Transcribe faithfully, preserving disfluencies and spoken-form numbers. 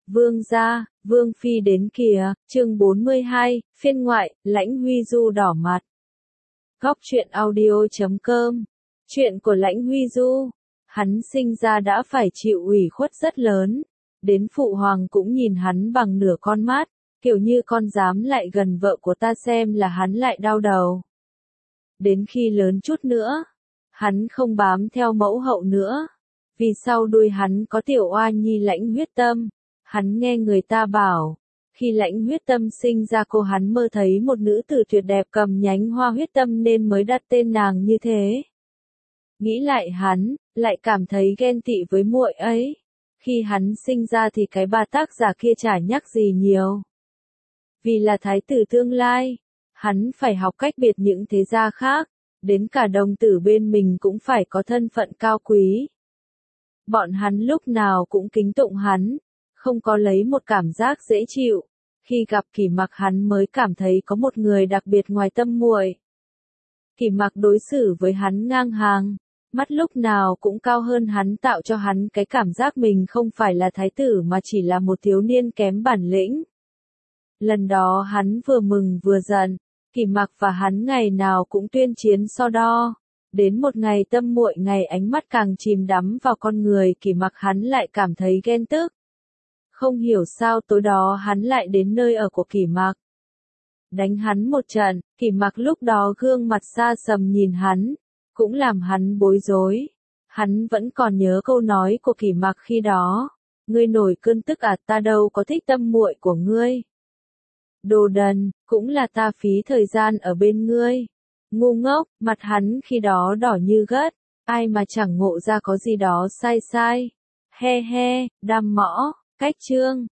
Vương gia, Vương phi đến kìa, chương bốn mươi hai, phiên ngoại, Lãnh Huy Du đỏ mặt. Góc truyện audio chấm com. Chuyện của Lãnh Huy Du. Hắn sinh ra đã phải chịu ủy khuất rất lớn. Đến phụ hoàng cũng nhìn hắn bằng nửa con mắt, kiểu như con dám lại gần vợ của ta xem là hắn lại đau đầu. Đến khi lớn chút nữa, hắn không bám theo mẫu hậu nữa. Vì sau đuôi hắn có tiểu oa nhi Lãnh Huyết Tâm. Hắn nghe người ta bảo, khi Lãnh Huyết Tâm sinh ra cô hắn mơ thấy một nữ tử tuyệt đẹp cầm nhánh hoa huyết tâm nên mới đặt tên nàng như thế. Nghĩ lại hắn, lại cảm thấy ghen tị với muội ấy. Khi hắn sinh ra thì cái bà tác giả kia chả nhắc gì nhiều. Vì là thái tử tương lai, hắn phải học cách biệt những thế gia khác, đến cả đồng tử bên mình cũng phải có thân phận cao quý. Bọn hắn lúc nào cũng kính tụng hắn, không có lấy một cảm giác dễ chịu. Khi gặp Kỷ Mặc hắn mới cảm thấy có một người đặc biệt ngoài tâm muội. Kỷ Mặc đối xử với hắn ngang hàng, mắt lúc nào cũng cao hơn hắn, tạo cho hắn cái cảm giác mình không phải là thái tử mà chỉ là một thiếu niên kém bản lĩnh. Lần đó hắn vừa mừng vừa giận, Kỷ Mặc và hắn ngày nào cũng tuyên chiến so đo. Đến một ngày tâm muội ngày ánh mắt càng chìm đắm vào con người Kỷ Mặc hắn lại cảm thấy ghen tức. Không hiểu sao tối đó hắn lại đến nơi ở của Kỷ Mặc. Đánh hắn một trận, Kỷ Mặc lúc đó gương mặt xa sầm nhìn hắn, cũng làm hắn bối rối. Hắn vẫn còn nhớ câu nói của Kỷ Mặc khi đó. Ngươi nổi cơn tức à, ta đâu có thích tâm muội của ngươi. Đồ đần, cũng là ta phí thời gian ở bên ngươi. Ngu ngốc, mặt hắn khi đó đỏ như gất, ai mà chẳng ngộ ra có gì đó sai sai. He he, đam mõ, cách chương.